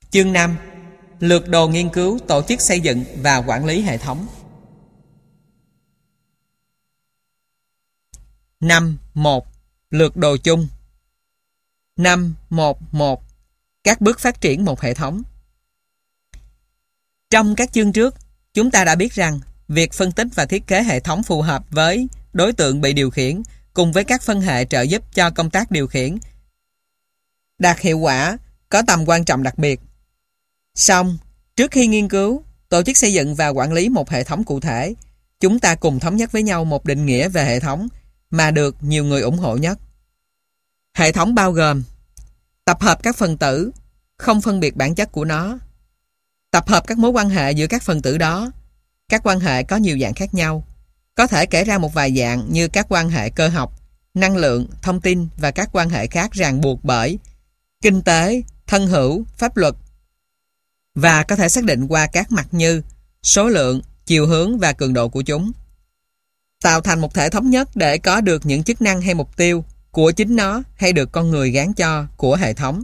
Chương 5. Lược đồ nghiên cứu, tổ chức xây dựng và quản lý hệ thống. 5.1. Lược đồ chung. 5.1.1. Các bước phát triển một hệ thống. Trong các chương trước, chúng ta đã biết rằng việc phân tích và thiết kế hệ thống phù hợp với đối tượng bị điều khiển cùng với các phân hệ trợ giúp cho công tác điều khiển đạt hiệu quả có tầm quan trọng đặc biệt. Song, trước khi nghiên cứu, tổ chức xây dựng và quản lý một hệ thống cụ thể, chúng ta cùng thống nhất với nhau một định nghĩa về hệ thống mà được nhiều người ủng hộ nhất. Hệ thống bao gồm tập hợp các phần tử, không phân biệt bản chất của nó, tập hợp các mối quan hệ giữa các phần tử đó. Các quan hệ có nhiều dạng khác nhau, có thể kể ra một vài dạng như các quan hệ cơ học, năng lượng, thông tin và các quan hệ khác ràng buộc bởi kinh tế, thân hữu, pháp luật, và có thể xác định qua các mặt như số lượng, chiều hướng và cường độ của chúng. Tạo thành một thể thống nhất để có được những chức năng hay mục tiêu của chính nó hay được con người gán cho của hệ thống.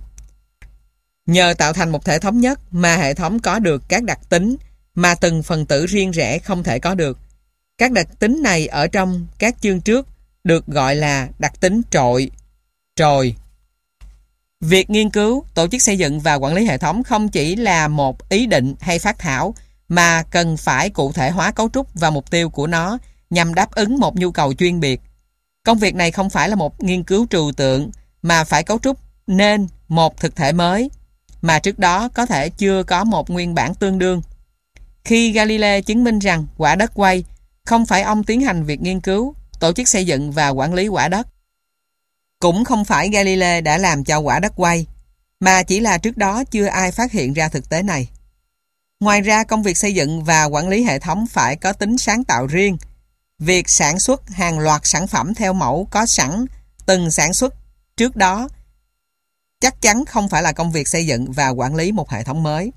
Nhờ tạo thành một thể thống nhất mà hệ thống có được các đặc tính mà từng phần tử riêng rẽ không thể có được. Các đặc tính này ở trong các chương trước được gọi là đặc tính trội. Việc nghiên cứu, tổ chức xây dựng và quản lý hệ thống không chỉ là một ý định hay phác thảo mà cần phải cụ thể hóa cấu trúc và mục tiêu của nó nhằm đáp ứng một nhu cầu chuyên biệt. Công việc này không phải là một nghiên cứu trừu tượng mà phải cấu trúc nên một thực thể mới mà trước đó có thể chưa có một nguyên bản tương đương. Khi Galileo chứng minh rằng quả đất quay, không phải ông tiến hành việc nghiên cứu, tổ chức xây dựng và quản lý quả đất. Cũng không phải Galileo đã làm cho quả đất quay, mà chỉ là trước đó chưa ai phát hiện ra thực tế này. Ngoài ra, công việc xây dựng và quản lý hệ thống phải có tính sáng tạo riêng. Việc sản xuất hàng loạt sản phẩm theo mẫu có sẵn từng sản xuất trước đó chắc chắn không phải là công việc xây dựng và quản lý một hệ thống mới.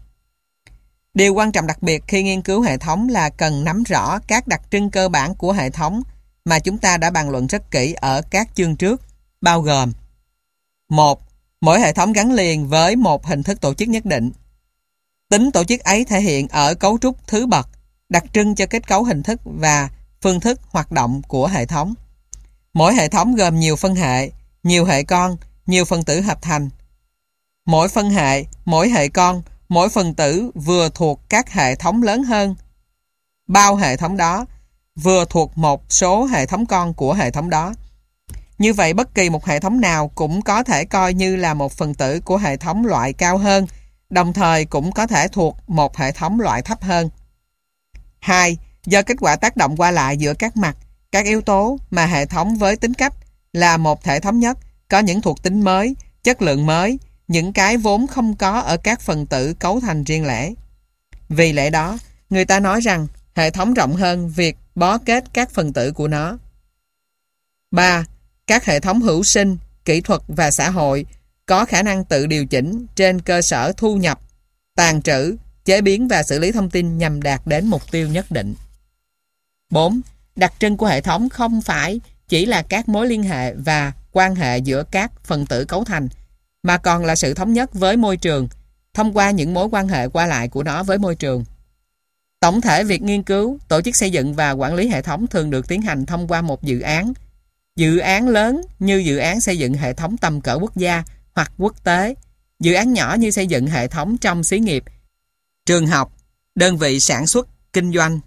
Điều quan trọng đặc biệt khi nghiên cứu hệ thống là cần nắm rõ các đặc trưng cơ bản của hệ thống mà chúng ta đã bàn luận rất kỹ ở các chương trước, bao gồm: 1. Mỗi hệ thống gắn liền với một hình thức tổ chức nhất định. Tính tổ chức ấy thể hiện ở cấu trúc thứ bậc, đặc trưng cho kết cấu hình thức và phương thức hoạt động của hệ thống. Mỗi hệ thống gồm nhiều phân hệ, nhiều hệ con, nhiều phần tử hợp thành. Mỗi phân hệ, mỗi hệ con, mỗi phần tử vừa thuộc các hệ thống lớn hơn bao hệ thống đó, vừa thuộc một số hệ thống con của hệ thống đó. Như vậy, bất kỳ một hệ thống nào cũng có thể coi như là một phần tử của hệ thống loại cao hơn, đồng thời cũng có thể thuộc một hệ thống loại thấp hơn. 2. Do kết quả tác động qua lại giữa các mặt, các yếu tố mà hệ thống với tính cách là một thể thống nhất, có những thuộc tính mới, chất lượng mới, những cái vốn không có ở các phần tử cấu thành riêng lẻ. Vì lẽ đó, người ta nói rằng hệ thống rộng hơn việc bó kết các phần tử của nó. 3. Các hệ thống hữu sinh, kỹ thuật và xã hội có khả năng tự điều chỉnh trên cơ sở thu nhập, tàng trữ, chế biến và xử lý thông tin nhằm đạt đến mục tiêu nhất định. 4. Đặc trưng của hệ thống không phải chỉ là các mối liên hệ và quan hệ giữa các phần tử cấu thành, mà còn là sự thống nhất với môi trường, thông qua những mối quan hệ qua lại của nó với môi trường. Tổng thể, việc nghiên cứu, tổ chức xây dựng và quản lý hệ thống thường được tiến hành thông qua một dự án. Dự án lớn như dự án xây dựng hệ thống tầm cỡ quốc gia hoặc quốc tế, dự án nhỏ như xây dựng hệ thống trong xí nghiệp, trường học, đơn vị sản xuất, kinh doanh.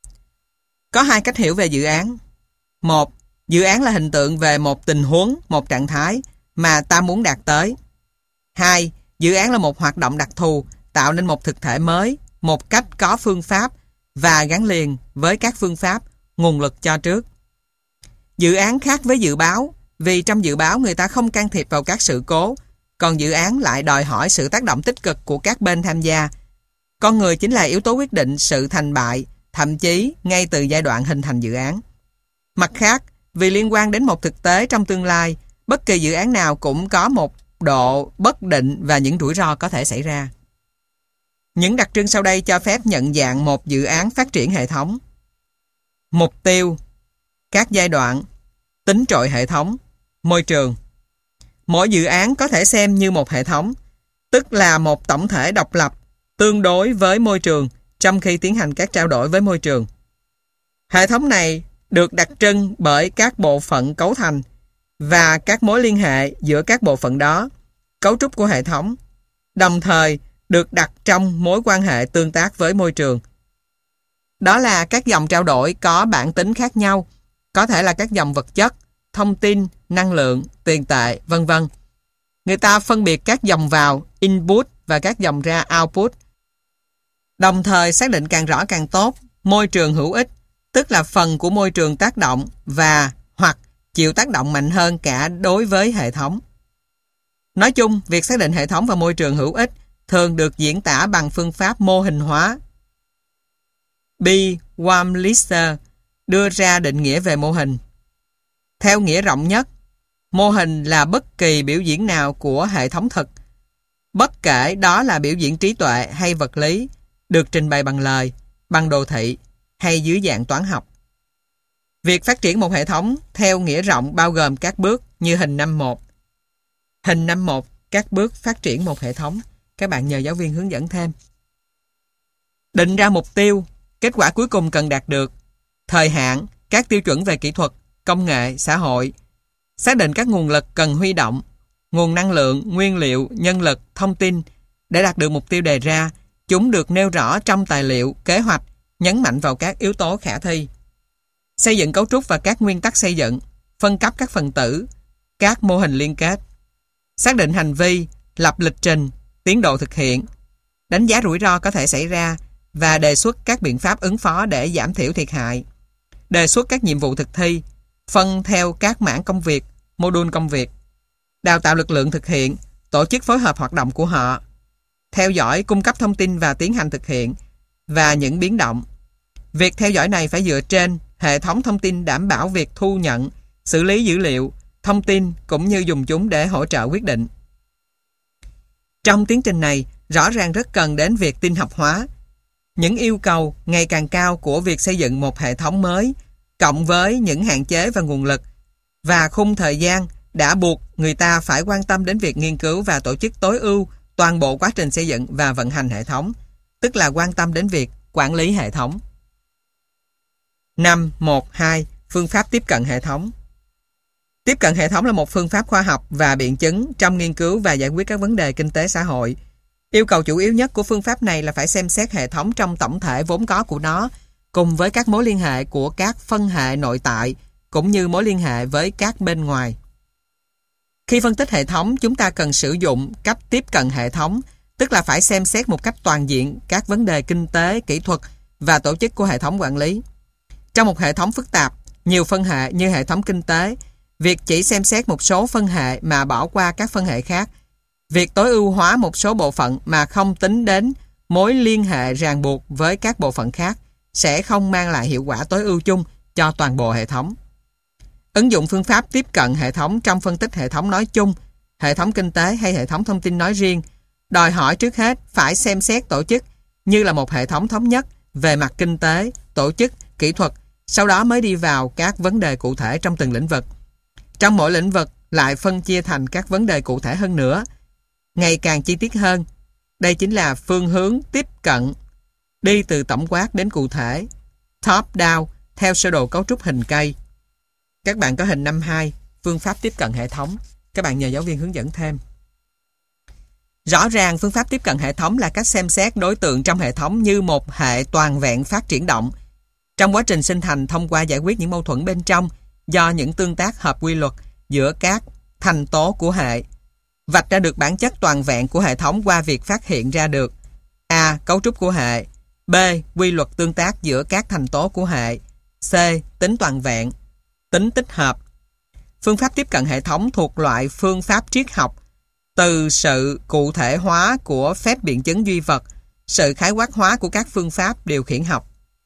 Có hai cách hiểu về dự án. 1. Dự án là hình tượng về một tình huống, một trạng thái mà ta muốn đạt tới. 2. Dự án là một hoạt động đặc thù, tạo nên một thực thể mới, một cách có phương pháp và gắn liền với các phương pháp, nguồn lực cho trước. Dự án khác với dự báo, vì trong dự báo người ta không can thiệp vào các sự cố, còn dự án lại đòi hỏi sự tác động tích cực của các bên tham gia. Con người chính là yếu tố quyết định sự thành bại, thậm chí ngay từ giai đoạn hình thành dự án. Mặt khác, vì liên quan đến một thực tế trong tương lai, bất kỳ dự án nào cũng có một độ bất định và những rủi ro có thể xảy ra. Những đặc trưng sau đây cho phép nhận dạng một dự án phát triển hệ thống. Mục tiêu, các giai đoạn, tính trội hệ thống, môi trường. Mỗi dự án có thể xem như một hệ thống. tức là một tổng thể độc lập, tương đối với môi trường trong khi tiến hành các trao đổi với môi trường. Hệ thống này được đặc trưng bởi các bộ phận cấu thành và các mối liên hệ giữa các bộ phận đó, cấu trúc của hệ thống, đồng thời được đặt trong mối quan hệ tương tác với môi trường. Đó là các dòng trao đổi có bản tính khác nhau, có thể là các dòng vật chất, thông tin, năng lượng, tiền tệ, vân vân. Người ta phân biệt các dòng vào input và các dòng ra output. Đồng thời xác định càng rõ càng tốt môi trường hữu ích, tức là phần của môi trường tác động và hoặc chịu tác động mạnh hơn cả đối với hệ thống. Nói chung, việc xác định hệ thống và môi trường hữu ích thường được diễn tả bằng phương pháp mô hình hóa. B. Wamlister đưa ra định nghĩa về mô hình. Theo nghĩa rộng nhất, mô hình là bất kỳ biểu diễn nào của hệ thống thực, bất kể đó là biểu diễn trí tuệ hay vật lý, được trình bày bằng lời, bằng đồ thị hay dưới dạng toán học. Việc phát triển một hệ thống theo nghĩa rộng bao gồm các bước như hình 5.1. Hình 5.1, các bước phát triển một hệ thống. Các bạn nhờ giáo viên hướng dẫn thêm. Định ra mục tiêu, kết quả cuối cùng cần đạt được, thời hạn, các tiêu chuẩn về kỹ thuật, công nghệ, xã hội, xác định các nguồn lực cần huy động, nguồn năng lượng, nguyên liệu, nhân lực, thông tin. Để đạt được mục tiêu đề ra, chúng được nêu rõ trong tài liệu, kế hoạch, nhấn mạnh vào các yếu tố khả thi. Xây dựng cấu trúc và các nguyên tắc xây dựng, phân cấp các phần tử, các mô hình liên kết, xác định hành vi, lập lịch trình, tiến độ thực hiện, đánh giá rủi ro có thể xảy ra và đề xuất các biện pháp ứng phó để giảm thiểu thiệt hại, đề xuất các nhiệm vụ thực thi, phân theo các mảng công việc, module công việc, đào tạo lực lượng thực hiện, tổ chức phối hợp hoạt động của họ, theo dõi, cung cấp thông tin và tiến hành thực hiện, và những biến động. Việc theo dõi này phải dựa trên hệ thống thông tin đảm bảo việc thu nhận, xử lý dữ liệu, thông tin cũng như dùng chúng để hỗ trợ quyết định. Trong tiến trình này, rõ ràng rất cần đến việc tin học hóa. Những yêu cầu ngày càng cao của việc xây dựng một hệ thống mới, cộng với những hạn chế và nguồn lực và khung thời gian đã buộc người ta phải quan tâm đến việc nghiên cứu và tổ chức tối ưu toàn bộ quá trình xây dựng và vận hành hệ thống, tức là quan tâm đến việc quản lý hệ thống. 5.1.2 Phương pháp tiếp cận hệ thống. Tiếp cận hệ thống là một phương pháp khoa học và biện chứng trong nghiên cứu và giải quyết các vấn đề kinh tế xã hội. Yêu cầu chủ yếu nhất của phương pháp này là phải xem xét hệ thống trong tổng thể vốn có của nó, cùng với các mối liên hệ của các phân hệ nội tại, cũng như mối liên hệ với các bên ngoài. Khi phân tích hệ thống, chúng ta cần sử dụng cách tiếp cận hệ thống, tức là phải xem xét một cách toàn diện các vấn đề kinh tế, kỹ thuật và tổ chức của hệ thống quản lý. Trong một hệ thống phức tạp, nhiều phân hệ như hệ thống kinh tế, việc chỉ xem xét một số phân hệ mà bỏ qua các phân hệ khác, việc tối ưu hóa một số bộ phận mà không tính đến mối liên hệ ràng buộc với các bộ phận khác sẽ không mang lại hiệu quả tối ưu chung cho toàn bộ hệ thống. Ứng dụng phương pháp tiếp cận hệ thống trong phân tích hệ thống nói chung, hệ thống kinh tế hay hệ thống thông tin nói riêng, đòi hỏi trước hết phải xem xét tổ chức như là một hệ thống thống nhất về mặt kinh tế, tổ chức, kỹ thuật, sau đó mới đi vào các vấn đề cụ thể trong từng lĩnh vực. Trong mỗi lĩnh vực lại phân chia thành các vấn đề cụ thể hơn nữa, ngày càng chi tiết hơn. Đây chính là phương hướng tiếp cận, đi từ tổng quát đến cụ thể, top down, theo sơ đồ cấu trúc hình cây. Các bạn có hình 5.2, phương pháp tiếp cận hệ thống. Các bạn nhờ giáo viên hướng dẫn thêm. Rõ ràng phương pháp tiếp cận hệ thống là cách xem xét đối tượng trong hệ thống như một hệ toàn vẹn phát triển động. Trong quá trình sinh thành thông qua giải quyết những mâu thuẫn bên trong do những tương tác hợp quy luật giữa các thành tố của hệ, vạch ra được bản chất toàn vẹn của hệ thống qua việc phát hiện ra được A. Cấu trúc của hệ, B. Quy luật tương tác giữa các thành tố của hệ, C. Tính toàn vẹn, tính tích hợp. Phương pháp tiếp cận hệ thống thuộc loại phương pháp triết học từ sự cụ thể hóa của phép biện chứng duy vật, sự khái quát hóa của các phương pháp điều khiển học.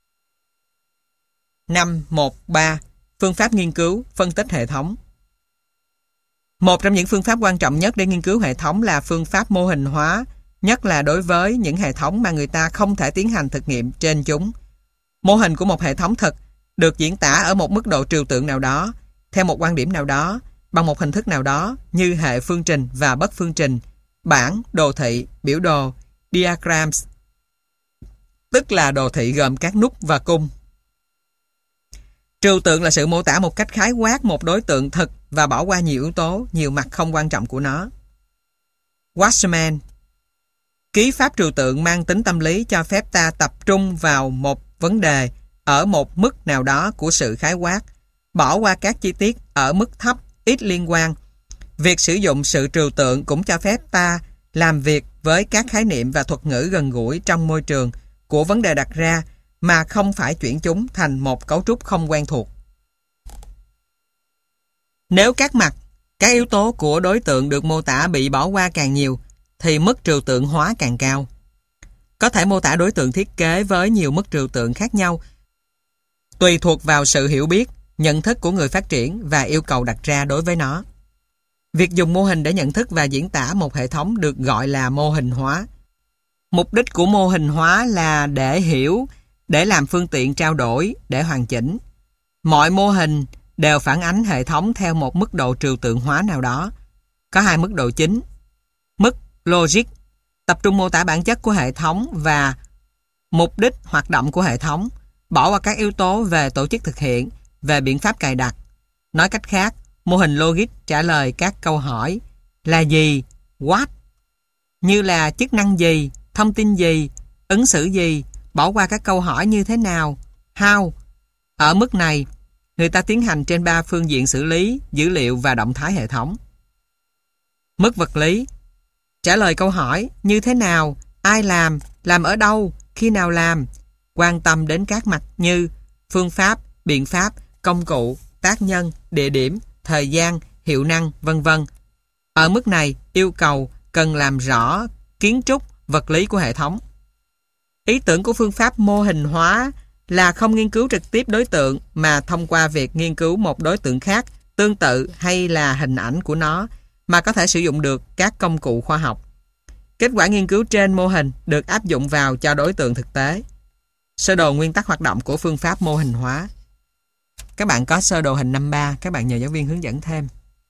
5.1.3 Phương pháp nghiên cứu, phân tích hệ thống. Một trong những phương pháp quan trọng nhất để nghiên cứu hệ thống là phương pháp mô hình hóa, nhất là đối với những hệ thống mà người ta không thể tiến hành thực nghiệm trên chúng. Mô hình của một hệ thống thực được diễn tả ở một mức độ trừu tượng nào đó, theo một quan điểm nào đó, bằng một hình thức nào đó như hệ phương trình và bất phương trình, bảng, đồ thị, biểu đồ, diagrams, tức là đồ thị gồm các nút và cung. Trừu tượng là sự mô tả một cách khái quát một đối tượng thực và bỏ qua nhiều yếu tố, nhiều mặt không quan trọng của nó. Wasserman. Ký pháp trừu tượng mang tính tâm lý cho phép ta tập trung vào một vấn đề ở một mức nào đó của sự khái quát, bỏ qua các chi tiết ở mức thấp, ít liên quan. Việc sử dụng sự trừu tượng cũng cho phép ta làm việc với các khái niệm và thuật ngữ gần gũi trong môi trường của vấn đề đặt ra mà không phải chuyển chúng thành một cấu trúc không quen thuộc. Nếu các mặt, các yếu tố của đối tượng được mô tả bị bỏ qua càng nhiều, thì mức trừu tượng hóa càng cao. Có thể mô tả đối tượng thiết kế với nhiều mức trừu tượng khác nhau, tùy thuộc vào sự hiểu biết, nhận thức của người phát triển và yêu cầu đặt ra đối với nó. Việc dùng mô hình để nhận thức và diễn tả một hệ thống được gọi là mô hình hóa. Mục đích của mô hình hóa là để hiểu, để làm phương tiện trao đổi, để hoàn chỉnh. Mọi mô hình đều phản ánh hệ thống theo một mức độ trừu tượng hóa nào đó. Có hai mức độ chính. Mức logic, tập trung mô tả bản chất của hệ thống và mục đích hoạt động của hệ thống, bỏ qua các yếu tố về tổ chức thực hiện, về biện pháp cài đặt. Nói cách khác, mô hình logic trả lời các câu hỏi là gì, what, như là chức năng gì, thông tin gì, ứng xử gì, bỏ qua các câu hỏi như thế nào, how. Ở mức này, người ta tiến hành trên 3 phương diện xử lý, dữ liệu và động thái hệ thống. Mức vật lý, trả lời câu hỏi như thế nào, ai làm ở đâu, khi nào làm, quan tâm đến các mặt như phương pháp, biện pháp, công cụ, tác nhân, địa điểm, thời gian, hiệu năng, vân vân. Ở mức này, yêu cầu cần làm rõ kiến trúc, vật lý của hệ thống. Ý tưởng của phương pháp mô hình hóa là không nghiên cứu trực tiếp đối tượng mà thông qua việc nghiên cứu một đối tượng khác, tương tự hay là hình ảnh của nó, mà có thể sử dụng được các công cụ khoa học. Kết quả nghiên cứu trên mô hình được áp dụng vào cho đối tượng thực tế. Sơ đồ nguyên tắc hoạt động của phương pháp mô hình hóa. Các bạn có sơ đồ hình 5.3, các bạn nhờ giáo viên hướng dẫn thêm.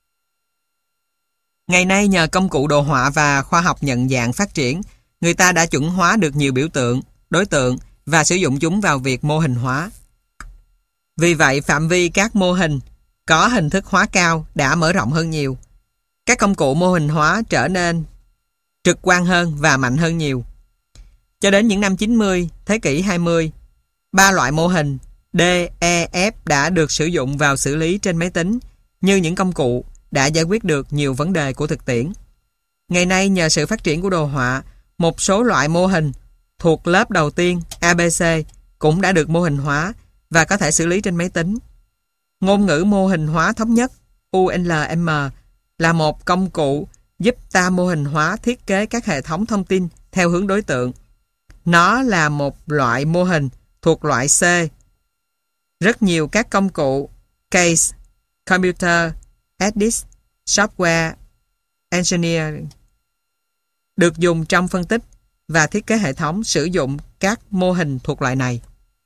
Ngày nay nhờ công cụ đồ họa và khoa học nhận dạng phát triển, người ta đã chuẩn hóa được nhiều biểu tượng, đối tượng và sử dụng chúng vào việc mô hình hóa. Vì vậy, phạm vi các mô hình có hình thức hóa cao đã mở rộng hơn nhiều. Các công cụ mô hình hóa trở nên trực quan hơn và mạnh hơn nhiều. Cho đến những năm 90, thế kỷ 20, 3 loại mô hình D, E, F đã được sử dụng vào xử lý trên máy tính như những công cụ đã giải quyết được nhiều vấn đề của thực tiễn. Ngày nay nhờ sự phát triển của đồ họa, một số loại mô hình thuộc lớp đầu tiên ABC cũng đã được mô hình hóa và có thể xử lý trên máy tính. Ngôn ngữ mô hình hóa thống nhất ULM là một công cụ giúp ta mô hình hóa thiết kế các hệ thống thông tin theo hướng đối tượng. Nó là một loại mô hình thuộc loại C. Rất nhiều các công cụ Case, Computer, Edit, Software, Engineering được dùng trong phân tích và thiết kế hệ thống sử dụng các mô hình thuộc loại này.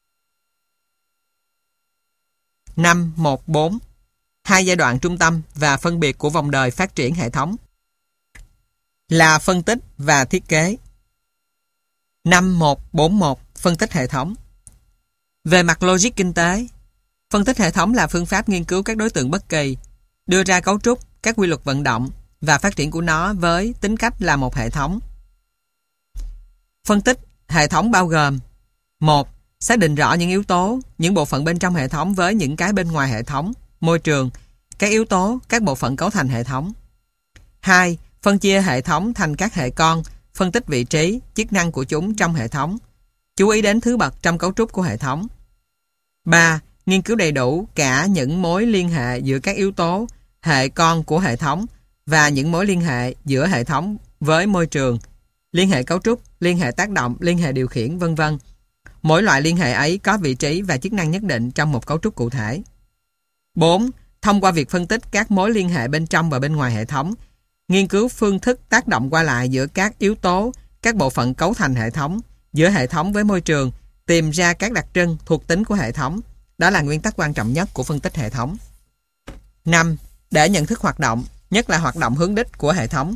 5.1.4 Hai giai đoạn trung tâm và phân biệt của vòng đời phát triển hệ thống là phân tích và thiết kế. 5.1.4.1 Phân tích hệ thống. Về mặt logic kinh tế, phân tích hệ thống là phương pháp nghiên cứu các đối tượng bất kỳ, đưa ra cấu trúc, các quy luật vận động và phát triển của nó với tính cách là một hệ thống. Phân tích hệ thống bao gồm: 1. Xác định rõ những yếu tố, những bộ phận bên trong hệ thống với những cái bên ngoài hệ thống, môi trường, các yếu tố, các bộ phận cấu thành hệ thống. 2. Phân chia hệ thống thành các hệ con, phân tích vị trí, chức năng của chúng trong hệ thống, chú ý đến thứ bậc trong cấu trúc của hệ thống. 3. Nghiên cứu đầy đủ cả những mối liên hệ giữa các yếu tố, hệ con của hệ thống và những mối liên hệ giữa hệ thống với môi trường, liên hệ cấu trúc, liên hệ tác động, liên hệ điều khiển, vân vân. Mỗi loại liên hệ ấy có vị trí và chức năng nhất định trong một cấu trúc cụ thể. 4. Thông qua việc phân tích các mối liên hệ bên trong và bên ngoài hệ thống, nghiên cứu phương thức tác động qua lại giữa các yếu tố, các bộ phận cấu thành hệ thống, giữa hệ thống với môi trường, tìm ra các đặc trưng, thuộc tính của hệ thống. Đó là nguyên tắc quan trọng nhất của phân tích hệ thống. 5. Để nhận thức hoạt động, nhất là hoạt động hướng đích của hệ thống,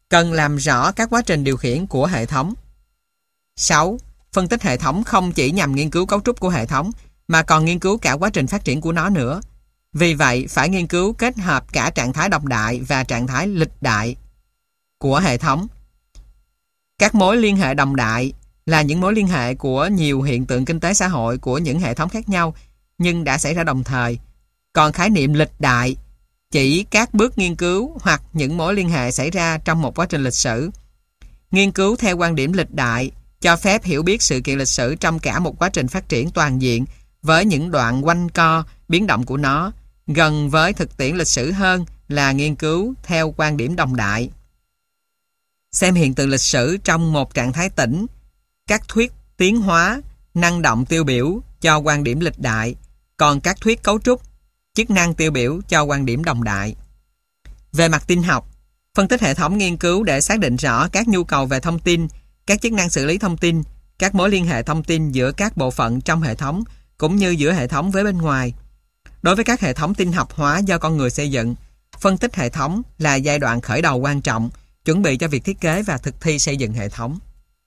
cần làm rõ các quá trình điều khiển của hệ thống. 6. Phân tích hệ thống không chỉ nhằm nghiên cứu cấu trúc của hệ thống, mà còn nghiên cứu cả quá trình phát triển của nó nữa. Vì vậy, phải nghiên cứu kết hợp cả trạng thái động đại và trạng thái lịch đại của hệ thống. Các mối liên hệ đồng đại là những mối liên hệ của nhiều hiện tượng kinh tế xã hội của những hệ thống khác nhau, nhưng đã xảy ra đồng thời. Còn khái niệm lịch đại chỉ các bước nghiên cứu hoặc những mối liên hệ xảy ra trong một quá trình lịch sử. Nghiên cứu theo quan điểm lịch đại cho phép hiểu biết sự kiện lịch sử trong cả một quá trình phát triển toàn diện với những đoạn quanh co, biến động của nó, gần với thực tiễn lịch sử hơn là nghiên cứu theo quan điểm đồng đại. Xem hiện tượng lịch sử trong một trạng thái tĩnh, các thuyết tiến hóa, năng động tiêu biểu cho quan điểm lịch đại, còn các thuyết cấu trúc, chức năng tiêu biểu cho quan điểm đồng đại. Về mặt tin học, phân tích hệ thống nghiên cứu để xác định rõ các nhu cầu về thông tin, các chức năng xử lý thông tin, các mối liên hệ thông tin giữa các bộ phận trong hệ thống, cũng như giữa hệ thống với bên ngoài. Đối với các hệ thống tin học hóa do con người xây dựng, phân tích hệ thống là giai đoạn khởi đầu quan trọng, chuẩn bị cho việc thiết kế và thực thi xây dựng hệ thống.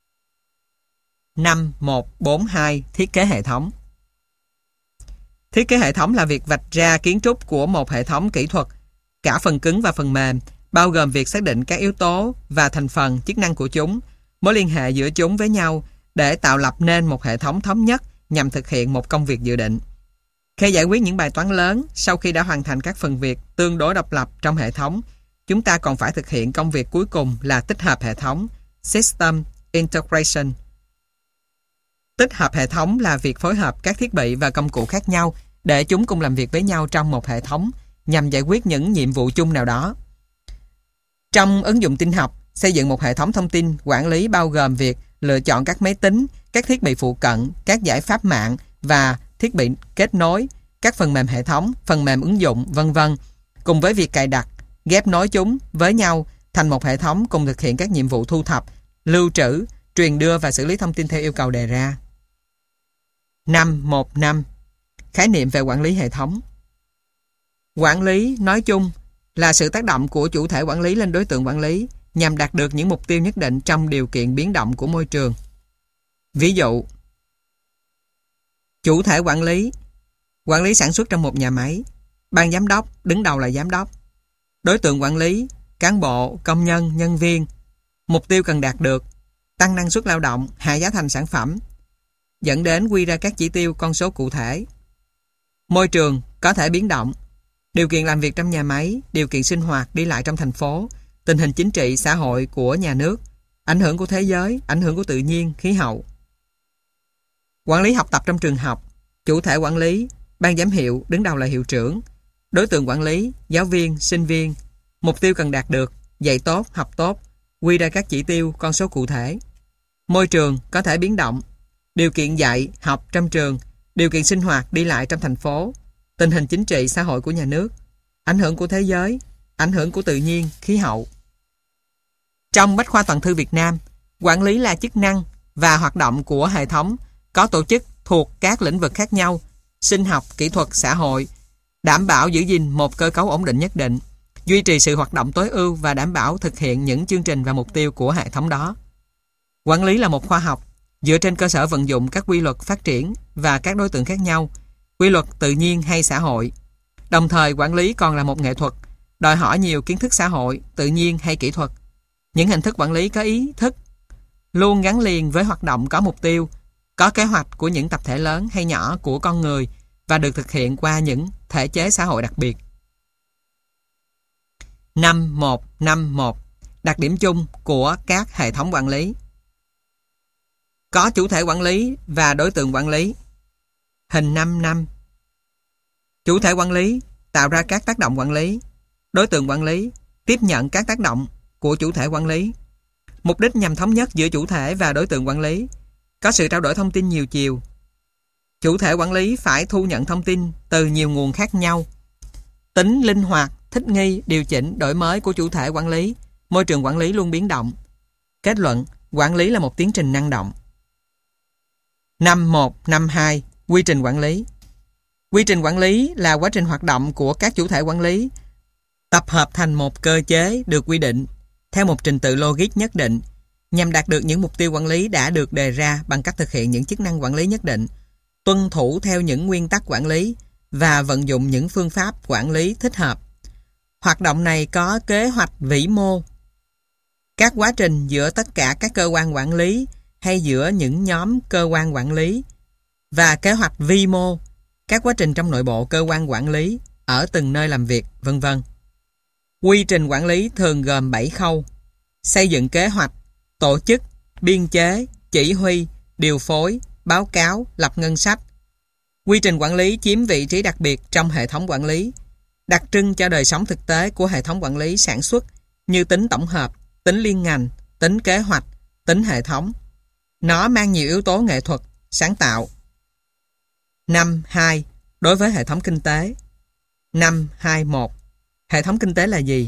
5.1.4.2 Thiết kế hệ thống. Thiết kế hệ thống là việc vạch ra kiến trúc của một hệ thống kỹ thuật, cả phần cứng và phần mềm, bao gồm việc xác định các yếu tố và thành phần chức năng của chúng, mối liên hệ giữa chúng với nhau để tạo lập nên một hệ thống thống nhất nhằm thực hiện một công việc dự định. Khi giải quyết những bài toán lớn, sau khi đã hoàn thành các phần việc tương đối độc lập trong hệ thống, chúng ta còn phải thực hiện công việc cuối cùng là tích hợp hệ thống, System Integration. Tích hợp hệ thống là việc phối hợp các thiết bị và công cụ khác nhau để chúng cùng làm việc với nhau trong một hệ thống nhằm giải quyết những nhiệm vụ chung nào đó. Trong ứng dụng tin học, xây dựng một hệ thống thông tin quản lý bao gồm việc lựa chọn các máy tính, các thiết bị phụ cận, các giải pháp mạng và thiết bị kết nối, các phần mềm hệ thống, phần mềm ứng dụng, v.v. cùng với việc cài đặt, ghép nối chúng với nhau thành một hệ thống cùng thực hiện các nhiệm vụ thu thập, lưu trữ, truyền đưa và xử lý thông tin theo yêu cầu đề ra. 5.1.5 Khái niệm về quản lý hệ thống. Quản lý nói chung là sự tác động của chủ thể quản lý lên đối tượng quản lý nhằm đạt được những mục tiêu nhất định trong điều kiện biến động của môi trường. Ví dụ, chủ thể quản lý sản xuất trong một nhà máy, ban giám đốc đứng đầu là giám đốc, đối tượng quản lý, cán bộ, công nhân, nhân viên, mục tiêu cần đạt được, tăng năng suất lao động, hạ giá thành sản phẩm, dẫn đến quy ra các chỉ tiêu con số cụ thể. Môi trường có thể biến động, điều kiện làm việc trong nhà máy, điều kiện sinh hoạt đi lại trong thành phố, tình hình chính trị, xã hội của nhà nước, ảnh hưởng của thế giới, ảnh hưởng của tự nhiên, khí hậu. Quản lý học tập trong trường học, chủ thể quản lý, ban giám hiệu đứng đầu là hiệu trưởng, đối tượng quản lý, giáo viên, sinh viên, mục tiêu cần đạt được, dạy tốt, học tốt, quy ra các chỉ tiêu, con số cụ thể. Môi trường có thể biến động, điều kiện dạy, học trong trường, điều kiện sinh hoạt đi lại trong thành phố, tình hình chính trị, xã hội của nhà nước, ảnh hưởng của thế giới, ảnh hưởng của tự nhiên, khí hậu. Trong Bách khoa toàn thư Việt Nam, quản lý là chức năng và hoạt động của hệ thống có tổ chức thuộc các lĩnh vực khác nhau, sinh học, kỹ thuật, xã hội, đảm bảo giữ gìn một cơ cấu ổn định nhất định, duy trì sự hoạt động tối ưu và đảm bảo thực hiện những chương trình và mục tiêu của hệ thống đó. Quản lý là một khoa học dựa trên cơ sở vận dụng các quy luật phát triển và các đối tượng khác nhau, quy luật tự nhiên hay xã hội. Đồng thời, quản lý còn là một nghệ thuật, đòi hỏi nhiều kiến thức xã hội, tự nhiên hay kỹ thuật. Những hình thức quản lý có ý thức luôn gắn liền với hoạt động có mục tiêu, có kế hoạch của những tập thể lớn hay nhỏ của con người và được thực hiện qua những thể chế xã hội đặc biệt. 5.1.5.1 Đặc điểm chung của các hệ thống quản lý. Có chủ thể quản lý và đối tượng quản lý. Hình 5.5. Chủ thể quản lý tạo ra các tác động quản lý. Đối tượng quản lý tiếp nhận các tác động của chủ thể quản lý. Mục đích nhằm thống nhất giữa chủ thể và đối tượng quản lý. Có sự trao đổi thông tin nhiều chiều. Chủ thể quản lý phải thu nhận thông tin từ nhiều nguồn khác nhau. Tính linh hoạt, thích nghi, điều chỉnh, đổi mới của chủ thể quản lý. Môi trường quản lý luôn biến động. Kết luận, quản lý là một tiến trình năng động. 5.1.5.2 Quy trình quản lý. Quy trình quản lý là quá trình hoạt động của các chủ thể quản lý tập hợp thành một cơ chế được quy định. theo một trình tự logic nhất định, nhằm đạt được những mục tiêu quản lý đã được đề ra bằng cách thực hiện những chức năng quản lý nhất định, tuân thủ theo những nguyên tắc quản lý và vận dụng những phương pháp quản lý thích hợp. Hoạt động này có kế hoạch vĩ mô, các quá trình giữa tất cả các cơ quan quản lý hay giữa những nhóm cơ quan quản lý, và kế hoạch vi mô, các quá trình trong nội bộ cơ quan quản lý ở từng nơi làm việc, vân vân. Quy trình quản lý thường gồm 7 khâu: xây dựng kế hoạch, tổ chức, biên chế, chỉ huy, điều phối, báo cáo, lập ngân sách. Quy trình quản lý chiếm vị trí đặc biệt trong hệ thống quản lý, đặc trưng cho đời sống thực tế của hệ thống quản lý sản xuất như tính tổng hợp, tính liên ngành, tính kế hoạch, tính hệ thống. Nó mang nhiều yếu tố nghệ thuật, sáng tạo. 5.2. Đối với hệ thống kinh tế. 5.2.1. Hệ thống kinh tế là gì?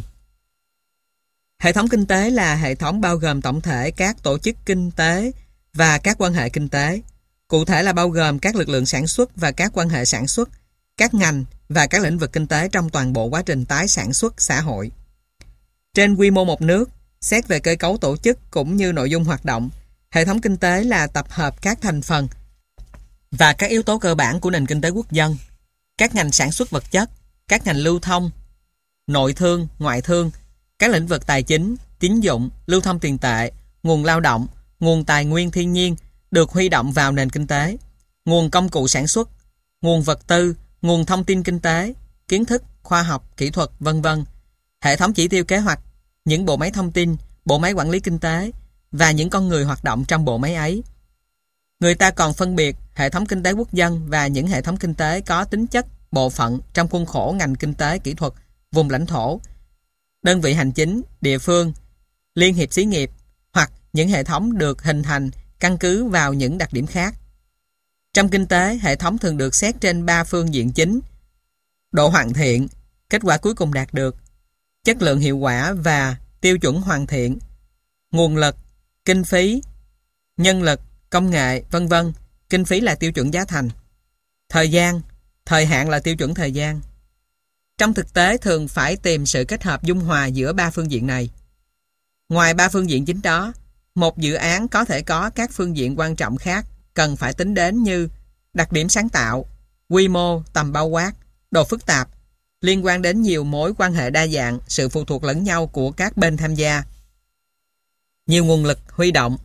Hệ thống kinh tế là hệ thống bao gồm tổng thể các tổ chức kinh tế và các quan hệ kinh tế. Cụ thể là bao gồm các lực lượng sản xuất và các quan hệ sản xuất, các ngành và các lĩnh vực kinh tế trong toàn bộ quá trình tái sản xuất xã hội. Trên quy mô một nước, xét về cơ cấu tổ chức cũng như nội dung hoạt động, hệ thống kinh tế là tập hợp các thành phần và các yếu tố cơ bản của nền kinh tế quốc dân, các ngành sản xuất vật chất, các ngành lưu thông, nội thương, ngoại thương, các lĩnh vực tài chính, tín dụng, lưu thông tiền tệ, nguồn lao động, nguồn tài nguyên thiên nhiên được huy động vào nền kinh tế, nguồn công cụ sản xuất, nguồn vật tư, nguồn thông tin kinh tế, kiến thức, khoa học, kỹ thuật, vân vân, hệ thống chỉ tiêu kế hoạch, những bộ máy thông tin, bộ máy quản lý kinh tế và những con người hoạt động trong bộ máy ấy. Người ta còn phân biệt hệ thống kinh tế quốc dân và những hệ thống kinh tế có tính chất bộ phận trong khuôn khổ ngành kinh tế kỹ thuật, vùng lãnh thổ, đơn vị hành chính, địa phương, liên hiệp xí nghiệp hoặc những hệ thống được hình thành căn cứ vào những đặc điểm khác. Trong kinh tế, hệ thống thường được xét trên 3 phương diện chính: độ hoàn thiện, kết quả cuối cùng đạt được; chất lượng hiệu quả và tiêu chuẩn hoàn thiện; nguồn lực, kinh phí, nhân lực, công nghệ, vân vân. Kinh phí là tiêu chuẩn giá thành; thời gian, thời hạn là tiêu chuẩn thời gian. Trong thực tế thường phải tìm sự kết hợp dung hòa giữa 3 phương diện này. Ngoài 3 phương diện chính đó, một dự án có thể có các phương diện quan trọng khác cần phải tính đến như đặc điểm sáng tạo, quy mô, tầm bao quát, độ phức tạp, liên quan đến nhiều mối quan hệ đa dạng, sự phụ thuộc lẫn nhau của các bên tham gia, nhiều nguồn lực huy động.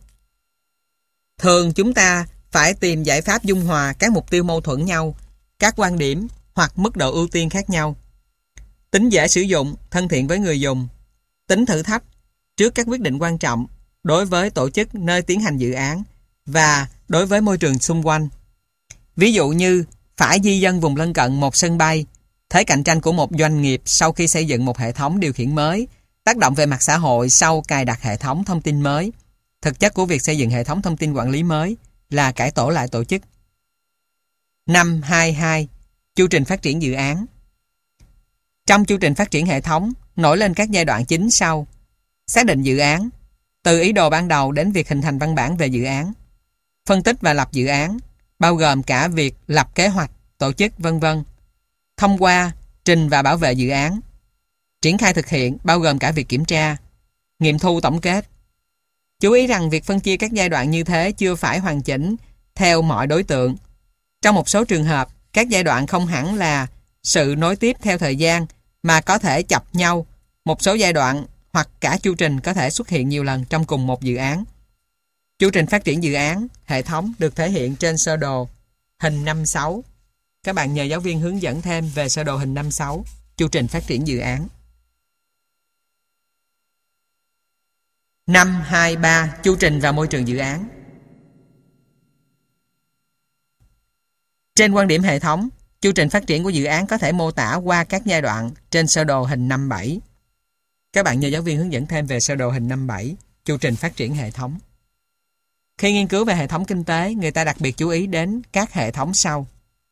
Thường chúng ta phải tìm giải pháp dung hòa các mục tiêu mâu thuẫn nhau, các quan điểm hoặc mức độ ưu tiên khác nhau. Tính dễ sử dụng, thân thiện với người dùng. Tính thử thách trước các quyết định quan trọng đối với tổ chức nơi tiến hành dự án và đối với môi trường xung quanh. Ví dụ như phải di dân vùng lân cận một sân bay, thế cạnh tranh của một doanh nghiệp sau khi xây dựng một hệ thống điều khiển mới, tác động về mặt xã hội sau cài đặt hệ thống thông tin mới. Thực chất của việc xây dựng hệ thống thông tin quản lý mới là cải tổ lại tổ chức. 5.2.2. Chu trình phát triển dự án. Trong chu trình phát triển hệ thống, nổi lên các giai đoạn chính sau: xác định dự án, từ ý đồ ban đầu đến việc hình thành văn bản về dự án; phân tích và lập dự án, bao gồm cả việc lập kế hoạch, tổ chức, vân vân; thông qua, trình và bảo vệ dự án; triển khai thực hiện, bao gồm cả việc kiểm tra; nghiệm thu, tổng kết. Chú ý rằng việc phân chia các giai đoạn như thế chưa phải hoàn chỉnh theo mọi đối tượng. Trong một số trường hợp, các giai đoạn không hẳn là sự nối tiếp theo thời gian mà có thể chập nhau. Một số giai đoạn hoặc cả chu trình có thể xuất hiện nhiều lần trong cùng một dự án. Chu trình phát triển dự án, hệ thống được thể hiện trên sơ đồ hình 5.6. Các bạn nhờ giáo viên hướng dẫn thêm về sơ đồ hình 5.6, chu trình phát triển dự án. 5.2.3. Chu trình và môi trường dự án. Trên quan điểm hệ thống, chu trình phát triển của dự án có thể mô tả qua các giai đoạn trên sơ đồ hình 5.7. Các bạn nhờ giáo viên hướng dẫn thêm về sơ đồ hình 5.7, chu trình phát triển hệ thống. Khi nghiên cứu về hệ thống kinh tế, người ta đặc biệt chú ý đến các hệ thống sau.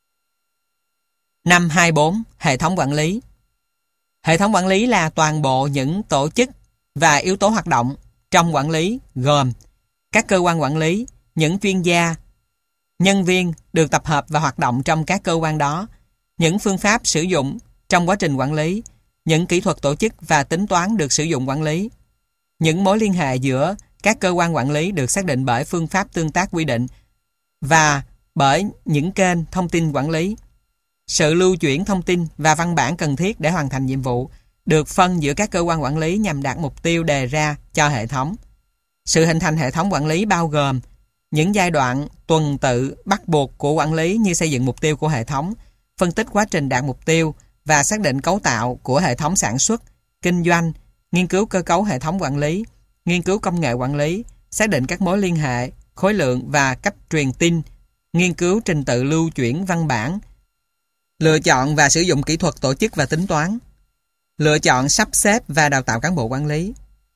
5.2.4. Hệ thống quản lý. Hệ thống quản lý là toàn bộ những tổ chức và yếu tố hoạt động trong quản lý, gồm các cơ quan quản lý, những chuyên gia, nhân viên được tập hợp và hoạt động trong các cơ quan đó, những phương pháp sử dụng trong quá trình quản lý, những kỹ thuật tổ chức và tính toán được sử dụng quản lý. Những mối liên hệ giữa các cơ quan quản lý được xác định bởi phương pháp tương tác quy định và bởi những kênh thông tin quản lý. Sự lưu chuyển thông tin và văn bản cần thiết để hoàn thành nhiệm vụ được phân giữa các cơ quan quản lý nhằm đạt mục tiêu đề ra cho hệ thống. Sự hình thành hệ thống quản lý bao gồm những giai đoạn tuần tự bắt buộc của quản lý như xây dựng mục tiêu của hệ thống, phân tích quá trình đạt mục tiêu và xác định cấu tạo của hệ thống sản xuất, kinh doanh, nghiên cứu cơ cấu hệ thống quản lý, nghiên cứu công nghệ quản lý, xác định các mối liên hệ, khối lượng và cách truyền tin, nghiên cứu trình tự lưu chuyển văn bản, lựa chọn và sử dụng kỹ thuật tổ chức và tính toán, lựa chọn sắp xếp và đào tạo cán bộ quản lý.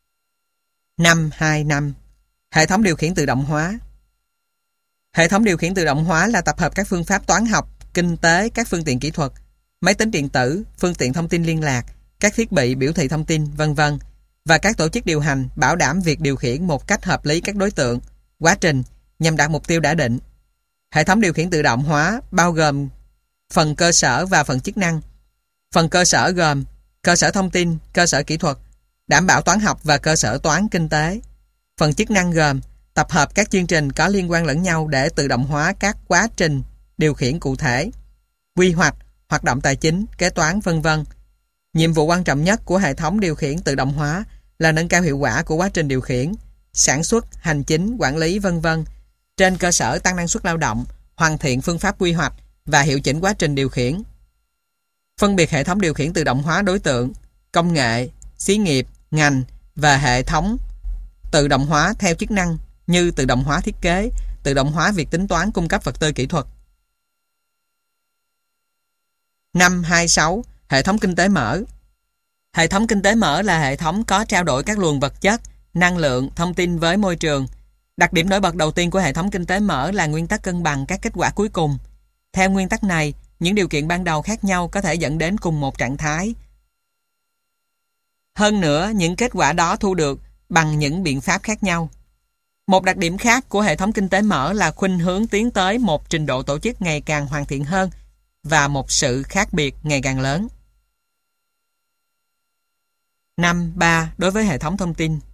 5.2.5 Hệ thống điều khiển tự động hóa. Hệ thống điều khiển tự động hóa là tập hợp các phương pháp toán học, kinh tế, các phương tiện kỹ thuật, máy tính điện tử, phương tiện thông tin liên lạc, các thiết bị biểu thị thông tin, v.v. và các tổ chức điều hành bảo đảm việc điều khiển một cách hợp lý các đối tượng, quá trình nhằm đạt mục tiêu đã định. Hệ thống điều khiển tự động hóa bao gồm phần cơ sở và phần chức năng. Phần cơ sở gồm cơ sở thông tin, cơ sở kỹ thuật, đảm bảo toán học và cơ sở toán kinh tế. Phần chức năng gồm tập hợp các chương trình có liên quan lẫn nhau để tự động hóa các quá trình điều khiển cụ thể, quy hoạch, hoạt động tài chính, kế toán, v.v. Nhiệm vụ quan trọng nhất của hệ thống điều khiển tự động hóa là nâng cao hiệu quả của quá trình điều khiển, sản xuất, hành chính, quản lý, v.v. trên cơ sở tăng năng suất lao động, hoàn thiện phương pháp quy hoạch và hiệu chỉnh quá trình điều khiển. Phân biệt hệ thống điều khiển tự động hóa đối tượng, công nghệ, xí nghiệp, ngành và hệ thống tự động hóa theo chức năng như tự động hóa thiết kế, tự động hóa việc tính toán cung cấp vật tư kỹ thuật. 5.2.6 Hệ thống kinh tế mở. Hệ thống kinh tế mở là hệ thống có trao đổi các luồng vật chất, năng lượng, thông tin với môi trường. Đặc điểm nổi bật đầu tiên của hệ thống kinh tế mở là nguyên tắc cân bằng các kết quả cuối cùng. Theo nguyên tắc này, những điều kiện ban đầu khác nhau có thể dẫn đến cùng một trạng thái. Hơn nữa, những kết quả đó thu được bằng những biện pháp khác nhau. Một đặc điểm khác của hệ thống kinh tế mở là khuynh hướng tiến tới một trình độ tổ chức ngày càng hoàn thiện hơn và một sự khác biệt ngày càng lớn. 5.3 Đối với hệ thống thông tin.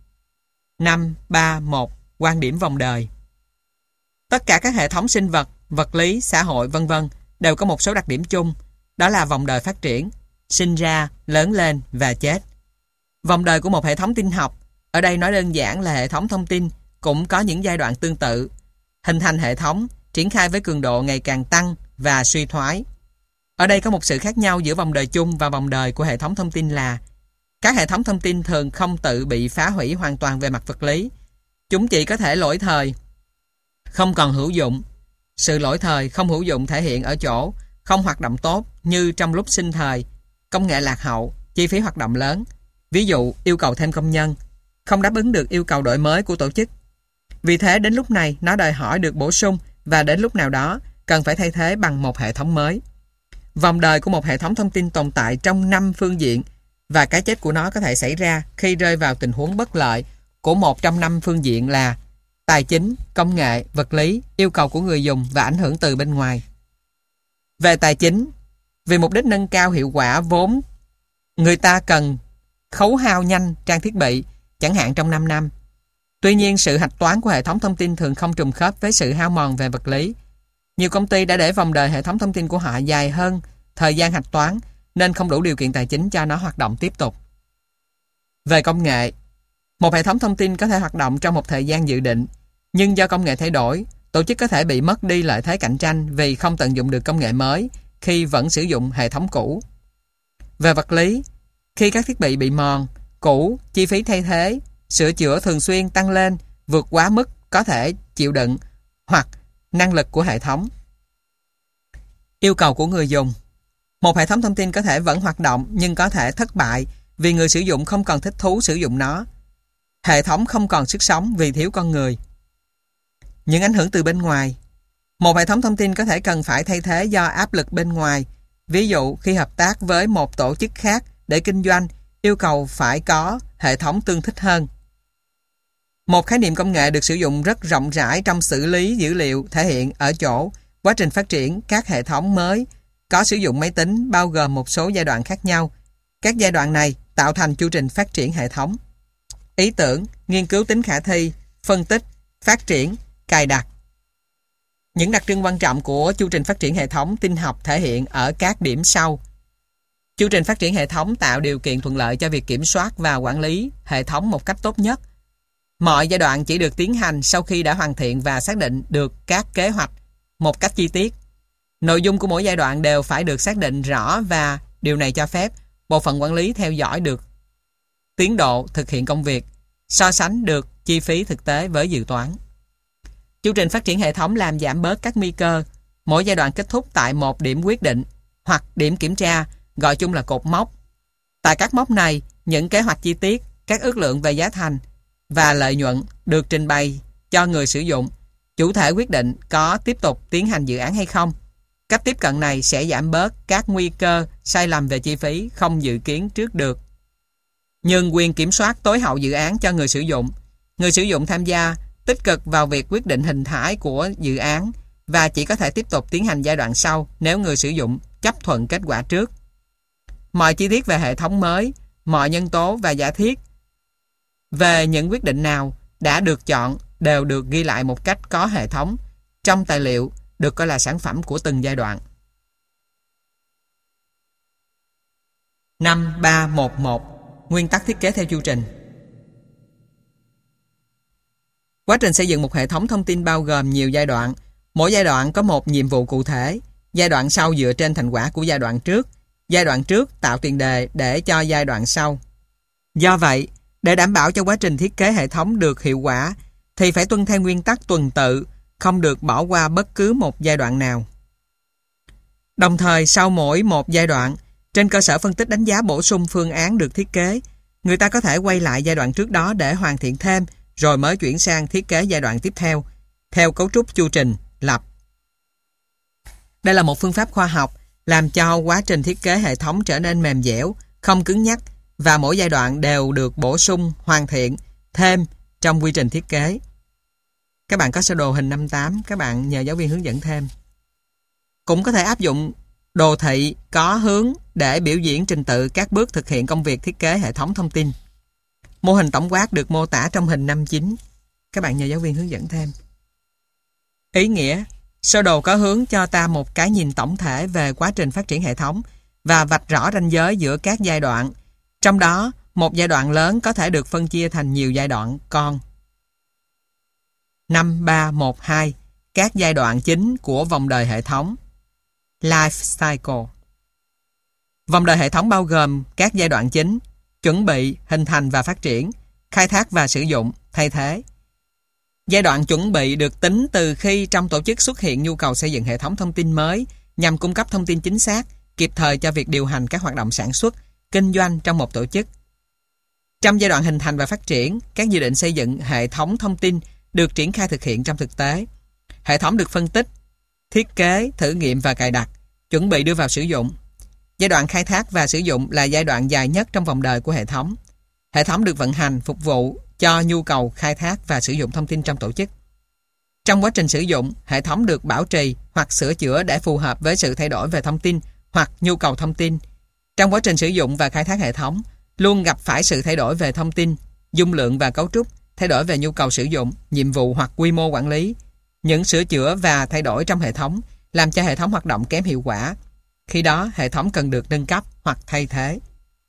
5.3.1 Quan điểm vòng đời. Tất cả các hệ thống sinh vật, vật lý, xã hội, v.v. đều có một số đặc điểm chung, đó là vòng đời phát triển, sinh ra, lớn lên và chết. Vòng đời của một hệ thống tin học, ở đây nói đơn giản là hệ thống thông tin, cũng có những giai đoạn tương tự. Hình thành hệ thống, triển khai với cường độ ngày càng tăng và suy thoái. Ở đây có một sự khác nhau giữa vòng đời chung và vòng đời của hệ thống thông tin là các hệ thống thông tin thường không tự bị phá hủy hoàn toàn về mặt vật lý. Chúng chỉ có thể lỗi thời, không còn hữu dụng. Sự lỗi thời, không hữu dụng thể hiện ở chỗ không hoạt động tốt như trong lúc sinh thời, công nghệ lạc hậu, chi phí hoạt động lớn. Ví dụ, yêu cầu thêm công nhân, không đáp ứng được yêu cầu đổi mới của tổ chức. Vì thế đến lúc này nó đòi hỏi được bổ sung và đến lúc nào đó cần phải thay thế bằng một hệ thống mới. Vòng đời của một hệ thống thông tin tồn tại trong 5 phương diện và cái chết của nó có thể xảy ra khi rơi vào tình huống bất lợi của một trong 5 phương diện là tài chính, công nghệ, vật lý, yêu cầu của người dùng và ảnh hưởng từ bên ngoài. Về tài chính, vì mục đích nâng cao hiệu quả vốn, người ta cần khấu hao nhanh trang thiết bị, chẳng hạn trong 5 năm. Tuy nhiên, sự hạch toán của hệ thống thông tin thường không trùng khớp với sự hao mòn về vật lý. Nhiều công ty đã để vòng đời hệ thống thông tin của họ dài hơn thời gian hạch toán nên không đủ điều kiện tài chính cho nó hoạt động tiếp tục. Về công nghệ, một hệ thống thông tin có thể hoạt động trong một thời gian dự định, nhưng do công nghệ thay đổi, tổ chức có thể bị mất đi lợi thế cạnh tranh vì không tận dụng được công nghệ mới khi vẫn sử dụng hệ thống cũ. Về vật lý, khi các thiết bị bị mòn, cũ, chi phí thay thế, sửa chữa thường xuyên tăng lên, vượt quá mức có thể chịu đựng hoặc năng lực của hệ thống. Yêu cầu của người dùng. Một hệ thống thông tin có thể vẫn hoạt động nhưng có thể thất bại vì người sử dụng không còn thích thú sử dụng nó. Hệ thống không còn sức sống vì thiếu con người. Những ảnh hưởng từ bên ngoài. Một hệ thống thông tin có thể cần phải thay thế do áp lực bên ngoài. Ví dụ khi hợp tác với một tổ chức khác để kinh doanh, yêu cầu phải có hệ thống tương thích hơn. Một khái niệm công nghệ được sử dụng rất rộng rãi trong xử lý dữ liệu thể hiện ở chỗ quá trình phát triển các hệ thống mới có sử dụng máy tính bao gồm một số giai đoạn khác nhau. Các giai đoạn này tạo thành chu trình phát triển hệ thống. ý tưởng, nghiên cứu tính khả thi, phân tích, phát triển, cài đặt. Những đặc trưng quan trọng của chu trình phát triển hệ thống tin học thể hiện ở các điểm sau. Chu trình phát triển hệ thống tạo điều kiện thuận lợi cho việc kiểm soát và quản lý hệ thống một cách tốt nhất. Mọi giai đoạn chỉ được tiến hành sau khi đã hoàn thiện và xác định được các kế hoạch một cách chi tiết. Nội dung của mỗi giai đoạn đều phải được xác định rõ và điều này cho phép bộ phận quản lý theo dõi được tiến độ thực hiện công việc, so sánh được chi phí thực tế với dự toán. Chu trình phát triển hệ thống làm giảm bớt các nguy cơ. Mỗi giai đoạn kết thúc tại một điểm quyết định hoặc điểm kiểm tra, gọi chung là cột mốc. Tại các mốc này, những kế hoạch chi tiết, các ước lượng về giá thành và lợi nhuận được trình bày cho người sử dụng. Chủ thể quyết định có tiếp tục tiến hành dự án hay không. Cách tiếp cận này sẽ giảm bớt các nguy cơ sai lầm về chi phí không dự kiến trước được. Nhưng quyền kiểm soát tối hậu dự án cho người sử dụng. Người sử dụng tham gia tích cực vào việc quyết định hình thái của dự án và chỉ có thể tiếp tục tiến hành giai đoạn sau nếu người sử dụng chấp thuận kết quả trước. Mọi chi tiết về hệ thống mới, mọi nhân tố và giả thiết về những quyết định nào đã được chọn đều được ghi lại một cách có hệ thống trong tài liệu được coi là sản phẩm của từng giai đoạn. 5311 Nguyên tắc thiết kế theo chu trình. Quá trình xây dựng một hệ thống thông tin bao gồm nhiều giai đoạn. Mỗi giai đoạn có một nhiệm vụ cụ thể. Giai đoạn sau dựa trên thành quả của giai đoạn trước. Giai đoạn trước tạo tiền đề để cho giai đoạn sau. Do vậy, để đảm bảo cho quá trình thiết kế hệ thống được hiệu quả, thì phải tuân theo nguyên tắc tuần tự, không được bỏ qua bất cứ một giai đoạn nào. Đồng thời, sau mỗi một giai đoạn, trên cơ sở phân tích đánh giá bổ sung phương án được thiết kế, người ta có thể quay lại giai đoạn trước đó để hoàn thiện thêm, rồi mới chuyển sang thiết kế giai đoạn tiếp theo, theo cấu trúc chu trình, lập. Đây là một phương pháp khoa học làm cho quá trình thiết kế hệ thống trở nên mềm dẻo, không cứng nhắc và mỗi giai đoạn đều được bổ sung, hoàn thiện thêm trong quy trình thiết kế. Các bạn có sơ đồ hình 58, các bạn nhờ giáo viên hướng dẫn thêm. Cũng có thể áp dụng đồ thị có hướng để biểu diễn trình tự các bước thực hiện công việc thiết kế hệ thống thông tin. Mô hình tổng quát được mô tả trong hình 59. Các bạn nhờ giáo viên hướng dẫn thêm. Ý nghĩa: sơ đồ có hướng cho ta một cái nhìn tổng thể về quá trình phát triển hệ thống và vạch rõ ranh giới giữa các giai đoạn. Trong đó, một giai đoạn lớn có thể được phân chia thành nhiều giai đoạn con. 5312 Các giai đoạn chính của vòng đời hệ thống. Life cycle. Vòng đời hệ thống bao gồm các giai đoạn chính: chuẩn bị, hình thành và phát triển, khai thác và sử dụng, thay thế. Giai đoạn chuẩn bị được tính từ khi trong tổ chức xuất hiện nhu cầu xây dựng hệ thống thông tin mới nhằm cung cấp thông tin chính xác, kịp thời cho việc điều hành các hoạt động sản xuất, kinh doanh trong một tổ chức. Trong giai đoạn hình thành và phát triển, các dự định xây dựng hệ thống thông tin được triển khai thực hiện trong thực tế. Hệ thống được phân tích, thiết kế, thử nghiệm và cài đặt, chuẩn bị đưa vào sử dụng. Giai đoạn khai thác và sử dụng là giai đoạn dài nhất trong vòng đời của hệ thống. Hệ thống được vận hành, phục vụ cho nhu cầu khai thác và sử dụng thông tin trong tổ chức. Trong quá trình sử dụng, hệ thống được bảo trì hoặc sửa chữa để phù hợp với sự thay đổi về thông tin hoặc nhu cầu thông tin. Trong quá trình sử dụng và khai thác hệ thống, luôn gặp phải sự thay đổi về thông tin, dung lượng và cấu trúc, thay đổi về nhu cầu sử dụng, nhiệm vụ hoặc quy mô quản lý. Những sửa chữa và thay đổi trong hệ thống làm cho hệ thống hoạt động kém hiệu quả. Khi đó, hệ thống cần được nâng cấp hoặc thay thế.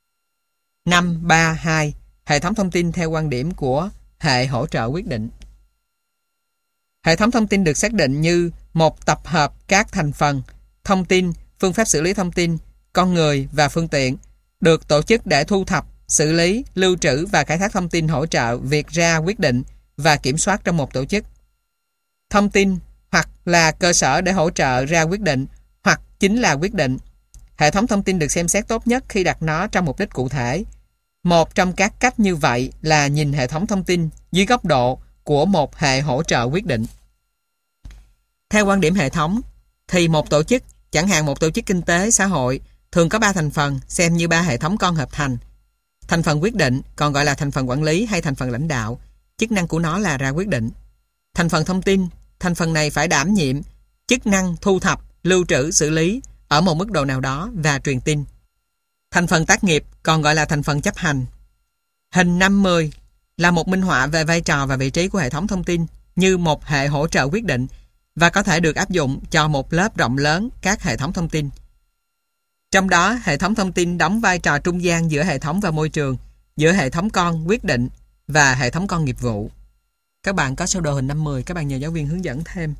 532 Hệ thống thông tin theo quan điểm của hệ hỗ trợ quyết định. Hệ thống thông tin được xác định như một tập hợp các thành phần, thông tin, phương pháp xử lý thông tin, con người và phương tiện, được tổ chức để thu thập, xử lý, lưu trữ và khai thác thông tin hỗ trợ việc ra quyết định và kiểm soát trong một tổ chức. Thông tin hoặc là cơ sở để hỗ trợ ra quyết định hoặc chính là quyết định. Hệ thống thông tin được xem xét tốt nhất khi đặt nó trong mục đích cụ thể. Một trong các cách như vậy là nhìn hệ thống thông tin dưới góc độ của một hệ hỗ trợ quyết định. Theo quan điểm hệ thống, thì một tổ chức, chẳng hạn một tổ chức kinh tế, xã hội, thường có 3 thành phần, xem như 3 hệ thống con hợp thành. Thành phần quyết định, còn gọi là thành phần quản lý hay thành phần lãnh đạo, chức năng của nó là ra quyết định. Thành phần thông tin, thành phần này phải đảm nhiệm chức năng thu thập, lưu trữ, xử lý ở một mức độ nào đó và truyền tin. Thành phần tác nghiệp, còn gọi là thành phần chấp hành. Hình 50 là một minh họa về vai trò và vị trí của hệ thống thông tin như một hệ hỗ trợ quyết định và có thể được áp dụng cho một lớp rộng lớn các hệ thống thông tin. Trong đó, hệ thống thông tin đóng vai trò trung gian giữa hệ thống và môi trường, giữa hệ thống con quyết định và hệ thống con nghiệp vụ. Các bạn có sơ đồ hình 5-10, các bạn nhờ giáo viên hướng dẫn thêm.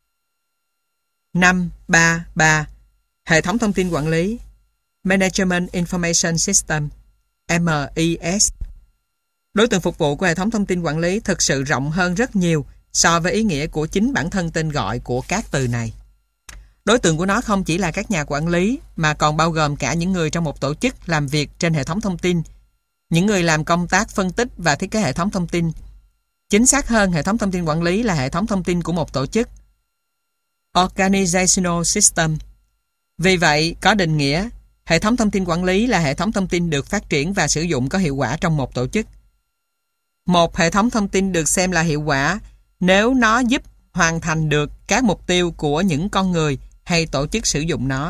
5.3.3 Hệ thống thông tin quản lý Management Information System (MIS). Đối tượng phục vụ của hệ thống thông tin quản lý thực sự rộng hơn rất nhiều so với ý nghĩa của chính bản thân tên gọi của các từ này. Đối tượng của nó không chỉ là các nhà quản lý mà còn bao gồm cả những người trong một tổ chức làm việc trên hệ thống thông tin, những người làm công tác phân tích và thiết kế hệ thống thông tin. Chính xác hơn, hệ thống thông tin quản lý là hệ thống thông tin của một tổ chức. Organizational System. Vì vậy, có định nghĩa, hệ thống thông tin quản lý là hệ thống thông tin được phát triển và sử dụng có hiệu quả trong một tổ chức. Một hệ thống thông tin được xem là hiệu quả nếu nó giúp hoàn thành được các mục tiêu của những con người hay tổ chức sử dụng nó.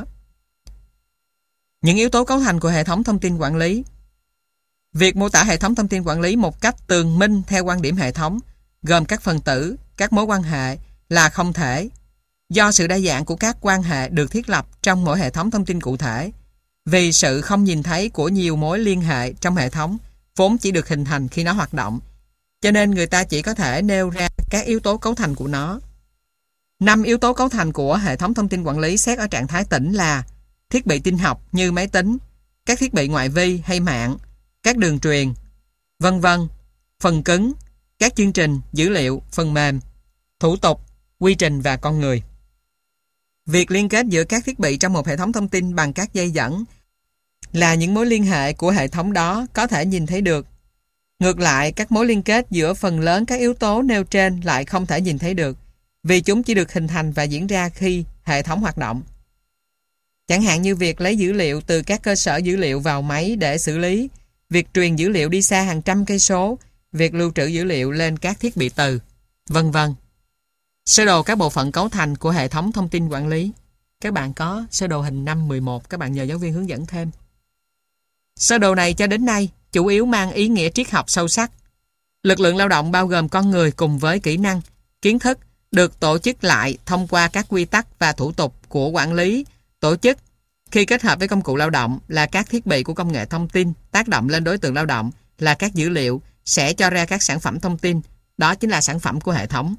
Những yếu tố cấu thành của hệ thống thông tin quản lý. Việc mô tả hệ thống thông tin quản lý một cách tường minh theo quan điểm hệ thống, gồm các phần tử, các mối quan hệ, là không thể, do sự đa dạng của các quan hệ được thiết lập trong mỗi hệ thống thông tin cụ thể, vì sự không nhìn thấy của nhiều mối liên hệ trong hệ thống vốn chỉ được hình thành khi nó hoạt động, cho nên người ta chỉ có thể nêu ra các yếu tố cấu thành của nó. 5 yếu tố cấu thành của hệ thống thông tin quản lý xét ở trạng thái tĩnh là thiết bị tin học như máy tính, các thiết bị ngoại vi hay mạng, các đường truyền, vân vân, phần cứng, các chương trình, dữ liệu, phần mềm, thủ tục, quy trình và con người. Việc liên kết giữa các thiết bị trong một hệ thống thông tin bằng các dây dẫn là những mối liên hệ của hệ thống đó có thể nhìn thấy được. Ngược lại, các mối liên kết giữa phần lớn các yếu tố nêu trên lại không thể nhìn thấy được, vì chúng chỉ được hình thành và diễn ra khi hệ thống hoạt động. Chẳng hạn như việc lấy dữ liệu từ các cơ sở dữ liệu vào máy để xử lý, việc truyền dữ liệu đi xa hàng trăm cây số, việc lưu trữ dữ liệu lên các thiết bị từ, vân vân. Sơ đồ các bộ phận cấu thành của hệ thống thông tin quản lý. Các bạn có sơ đồ hình 5.11, các bạn nhờ giáo viên hướng dẫn thêm. Sơ đồ này cho đến nay chủ yếu mang ý nghĩa triết học sâu sắc. Lực lượng lao động bao gồm con người cùng với kỹ năng, kiến thức được tổ chức lại thông qua các quy tắc và thủ tục của quản lý, tổ chức khi kết hợp với công cụ lao động là các thiết bị của công nghệ thông tin tác động lên đối tượng lao động là các dữ liệu sẽ cho ra các sản phẩm thông tin, đó chính là sản phẩm của hệ thống.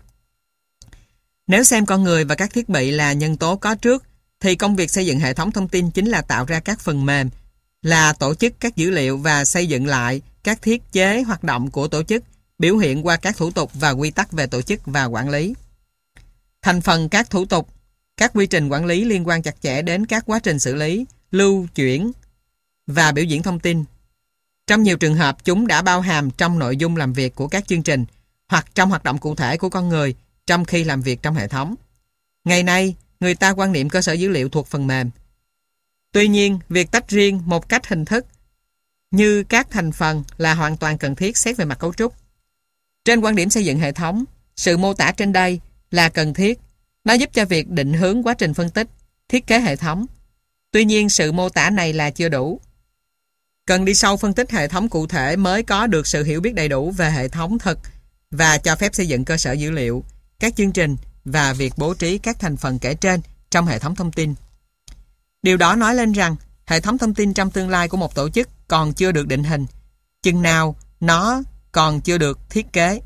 Nếu xem con người và các thiết bị là nhân tố có trước thì công việc xây dựng hệ thống thông tin chính là tạo ra các phần mềm, là tổ chức các dữ liệu và xây dựng lại các thiết chế hoạt động của tổ chức, biểu hiện qua các thủ tục và quy tắc về tổ chức và quản lý. Thành phần các thủ tục, các quy trình quản lý liên quan chặt chẽ đến các quá trình xử lý, lưu chuyển và biểu diễn thông tin. Trong nhiều trường hợp, chúng đã bao hàm trong nội dung làm việc của các chương trình hoặc trong hoạt động cụ thể của con người trong khi làm việc trong hệ thống. Ngày nay, người ta quan niệm cơ sở dữ liệu thuộc phần mềm. Tuy nhiên, việc tách riêng một cách hình thức như các thành phần là hoàn toàn cần thiết xét về mặt cấu trúc. Trên quan điểm xây dựng hệ thống, sự mô tả trên đây là cần thiết. Nó giúp cho việc định hướng quá trình phân tích, thiết kế hệ thống. Tuy nhiên, sự mô tả này là chưa đủ. Cần đi sâu phân tích hệ thống cụ thể mới có được sự hiểu biết đầy đủ về hệ thống thực và cho phép xây dựng cơ sở dữ liệu, các chương trình và việc bố trí các thành phần kể trên trong hệ thống thông tin. Điều đó nói lên rằng hệ thống thông tin trong tương lai của một tổ chức còn chưa được định hình, chừng nào nó còn chưa được thiết kế.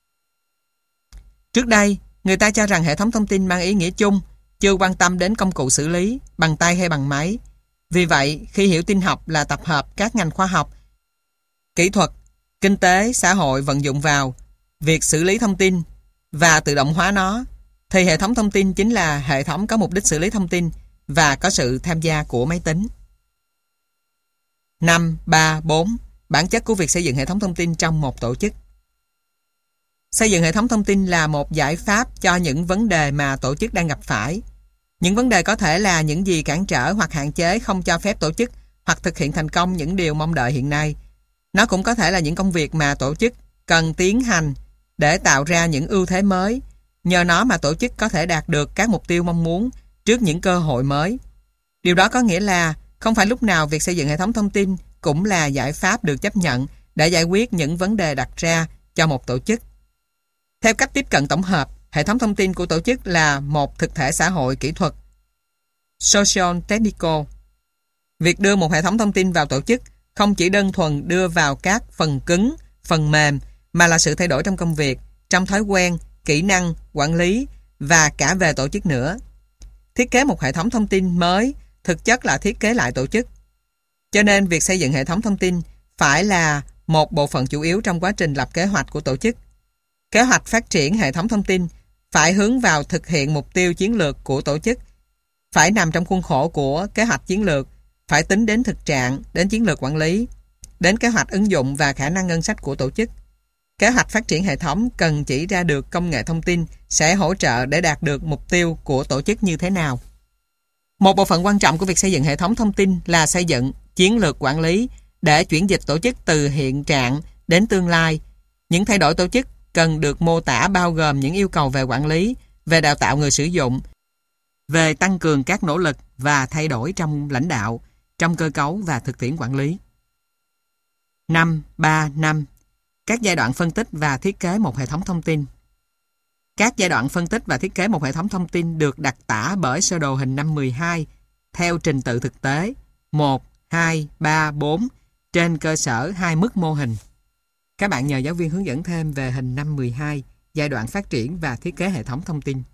Trước đây, người ta cho rằng hệ thống thông tin mang ý nghĩa chung, chưa quan tâm đến công cụ xử lý, bằng tay hay bằng máy. Vì vậy, khi hiểu tin học là tập hợp các ngành khoa học, kỹ thuật, kinh tế, xã hội vận dụng vào việc xử lý thông tin và tự động hóa nó, thì hệ thống thông tin chính là hệ thống có mục đích xử lý thông tin và có sự tham gia của máy tính. 5.3.4 Bản chất của việc xây dựng hệ thống thông tin trong một tổ chức. Xây dựng hệ thống thông tin là một giải pháp cho những vấn đề mà tổ chức đang gặp phải. Những vấn đề có thể là những gì cản trở hoặc hạn chế không cho phép tổ chức hoặc thực hiện thành công những điều mong đợi hiện nay. Nó cũng có thể là những công việc mà tổ chức cần tiến hành để tạo ra những ưu thế mới. Nhờ nó mà tổ chức có thể đạt được các mục tiêu mong muốn trước những cơ hội mới. Điều đó có nghĩa là không phải lúc nào việc xây dựng hệ thống thông tin cũng là giải pháp được chấp nhận để giải quyết những vấn đề đặt ra cho một tổ chức. Theo cách tiếp cận tổng hợp, hệ thống thông tin của tổ chức là một thực thể xã hội kỹ thuật, social technical. Việc đưa một hệ thống thông tin vào tổ chức không chỉ đơn thuần đưa vào các phần cứng, phần mềm, mà là sự thay đổi trong công việc, trong thói quen, kỹ năng, quản lý và cả về tổ chức nữa. Thiết kế một hệ thống thông tin mới thực chất là thiết kế lại tổ chức. Cho nên việc xây dựng hệ thống thông tin phải là một bộ phận chủ yếu trong quá trình lập kế hoạch của tổ chức. Kế hoạch phát triển hệ thống thông tin phải hướng vào thực hiện mục tiêu chiến lược của tổ chức, phải nằm trong khuôn khổ của kế hoạch chiến lược, phải tính đến thực trạng, đến chiến lược quản lý, đến kế hoạch ứng dụng và khả năng ngân sách của tổ chức. Kế hoạch phát triển hệ thống cần chỉ ra được công nghệ thông tin sẽ hỗ trợ để đạt được mục tiêu của tổ chức như thế nào. Một bộ phận quan trọng của việc xây dựng hệ thống thông tin là xây dựng chiến lược quản lý để chuyển dịch tổ chức từ hiện trạng đến tương lai. Những thay đổi tổ chức cần được mô tả bao gồm những yêu cầu về quản lý, về đào tạo người sử dụng, về tăng cường các nỗ lực và thay đổi trong lãnh đạo, trong cơ cấu và thực tiễn quản lý. 5.3.5. Các giai đoạn phân tích và thiết kế một hệ thống thông tin. Các giai đoạn phân tích và thiết kế một hệ thống thông tin được đặc tả bởi sơ đồ hình 5.12 theo trình tự thực tế 1, 2, 3, 4 trên cơ sở 2 mức mô hình. Các bạn nhờ giáo viên hướng dẫn thêm về hình 5.12, giai đoạn phát triển và thiết kế hệ thống thông tin.